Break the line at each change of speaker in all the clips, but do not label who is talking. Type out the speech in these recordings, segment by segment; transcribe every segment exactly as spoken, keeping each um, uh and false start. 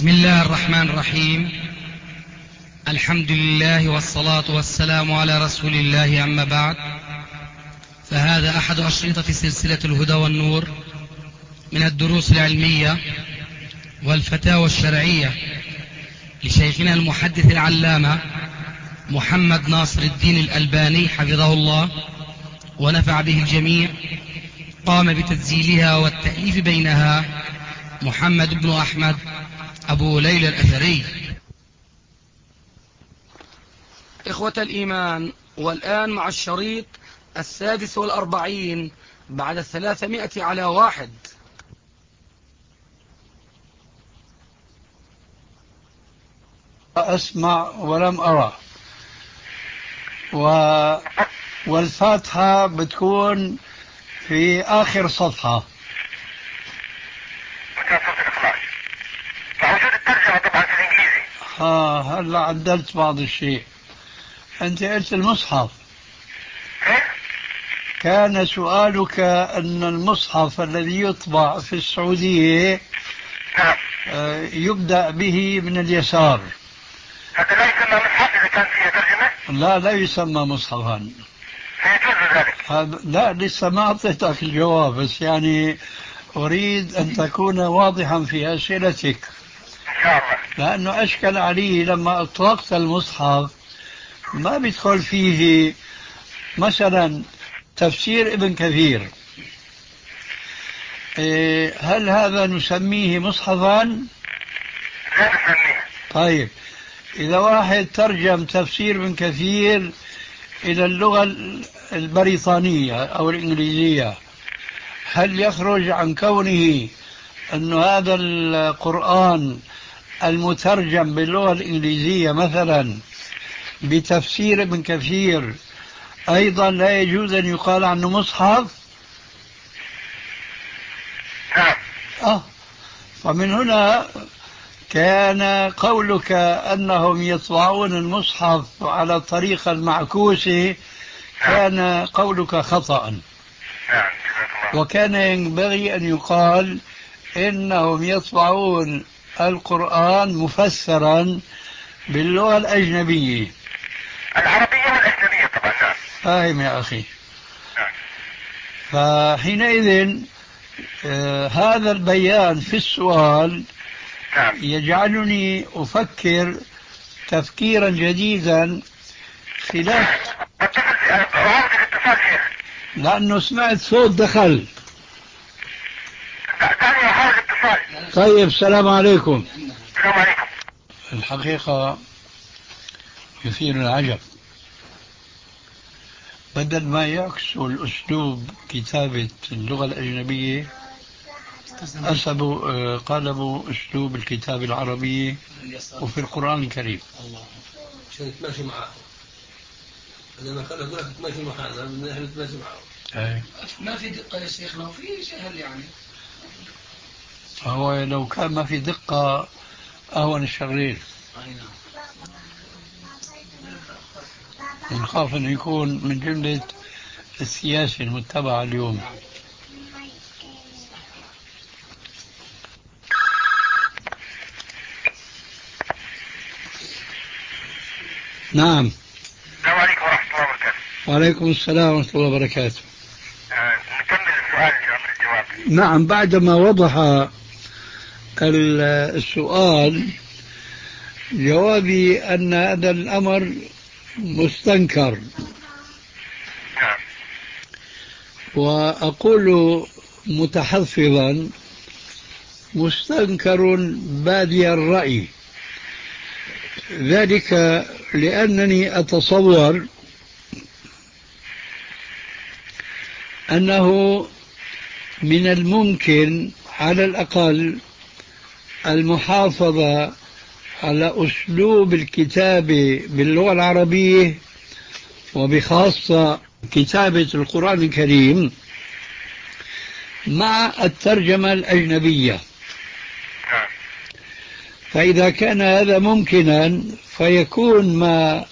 بسم الله الرحمن الرحيم. الحمد لله والصلاة والسلام على رسول الله، أما بعد، فهذا أحد أشرطة سلسلة الهدى والنور من الدروس العلمية والفتاوى الشرعية لشيخنا المحدث العلامة محمد ناصر الدين الألباني حفظه الله ونفع به الجميع. قام بتسجيلها والتأليف بينها محمد بن أحمد أبو ليلى الأثري. إخوة الإيمان، والآن مع الشريط السادس والأربعين بعد الثلاثمائة على واحد.
أسمع ولم أرى، و... والفاتحة بتكون في آخر صفحة.
مكان صوت الإخلاص. فوجود الترجمة طبعا في الإنجليزي.
ها هلا عدلت بعض الشيء. أنت قلت المصحف.
إيه؟
كان سؤالك أن المصحف الذي يطبع في السعودية
نعم.
آه، يبدأ به من اليسار.
هذا لا يسمى مصحف إذا كان فيه ترجمة؟
لا لا يسمى مصحفا.
فيجوز ذلك؟
هذا لا، لسه ما أعطيتك الجواب، بس يعني أريد أن تكون واضحا في أسئلتك،
إن شاء الله.
لأنه أشكل علي لما أطلقت المصحف ما بيدخل فيه مثلا تفسير ابن كثير. إيه، هل هذا نسميه مصحفا؟
لا نسميه.
طيب، إذا واحد ترجم تفسير ابن كثير إلى اللغة البريطانية أو الإنجليزية، هل يخرج عن كونه أن هذا القرآن المترجم باللغة الإنجليزية مثلا بتفسير ابن كثير أيضا لا يجوز أن يقال عنه مصحف؟
نعم.
آه فمن هنا كان قولك أنهم يطبعون المصحف على الطريقة المعكوسة كان قولك خطأ.
نعم. جزاك الله.
وكان ينبغي أن يقال إنهم يطبعون القرآن مفسرا باللغة الأجنبية
العربية والأجنبية طبعا. نعم.
فاهم يا أخي؟
نعم.
فحينئذ آه هذا البيان في السؤال
نعم.
يجعلني أفكر تفكيرا جديدا خلاف،
اتصل في أعود الاتصال شيخ.
لأنه سمعت صوت دخل.
دعني أحاول الاتصال.
طيب، السلام عليكم.
السلام عليكم.
الحقيقة يثير العجب، بدل ما يعكسوا الأسلوب كتابة اللغة الأجنبية أسبوا آه، قلبوا أسلوب الكتابة العربية وفي القرآن الكريم.
الله عشان تماشي معه. أنا ما كان أقول لك تماشي معنا، بدنا نحن نتماشي معه.
أي.
ما في دقة يا شيخنا وفي سهل يعني.
هو لو كان ما في دقة أهون الشغلين. ونخاف أنه يكون من جملة السياسة المتبعة اليوم. نعم.
السلام عليكم ورحمة الله وبركاته.
وعليكم السلام ورحمة الله وبركاته.
آه، نكمل السؤال إن شاء الله الجواب.
نعم، بعدما وضح ال- السؤال جوابي أن هذا الأمر مستنكر،
نعم.
وأقول متحفظا مستنكر بادي الرأي، ذلك لأنني أتصور أنه من الممكن على الأقل المحافظة على أسلوب الكتابة باللغة العربية وبخاصة كتابة القرآن الكريم مع الترجمة الأجنبية.
نعم.
فإذا كان هذا ممكنا فيكون ما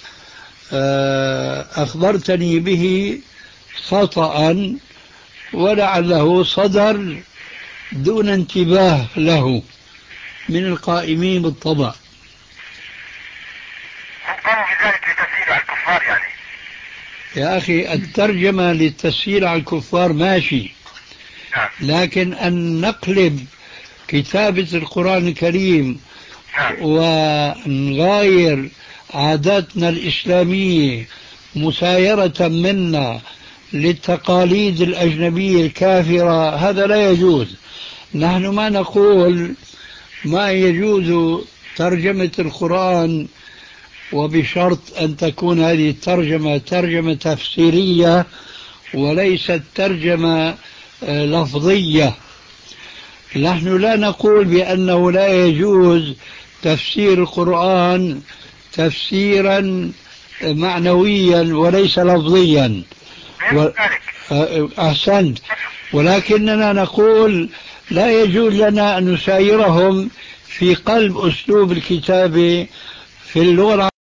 أخبرتني به خطأ ولعله صدر دون انتباه له، من القائمين بالطبع.
هم قاموا بذلك لتسهيل على الكفار يعني.
يا أخي الترجمة للتسهيل على الكفار ماشي،
نعم.
لكن أن نقلب كتابة القرآن الكريم
نعم.
ونغاير عاداتنا الإسلامية مسايرة منا للتقاليد الأجنبية الكافرة، هذا لا يجوز. نحن ما نقول ما يجوز ترجمة القرآن، وبشرط أن تكون هذه الترجمة ترجمة تفسيرية وليست ترجمة لفظية. نحن لا نقول بأنه لا يجوز تفسير القرآن تفسيرا معنويا وليس لفظيا و... أحسنت، ولكننا نقول لا يجوز لنا أن نسايرهم في قلب أسلوب الكتابة في اللغة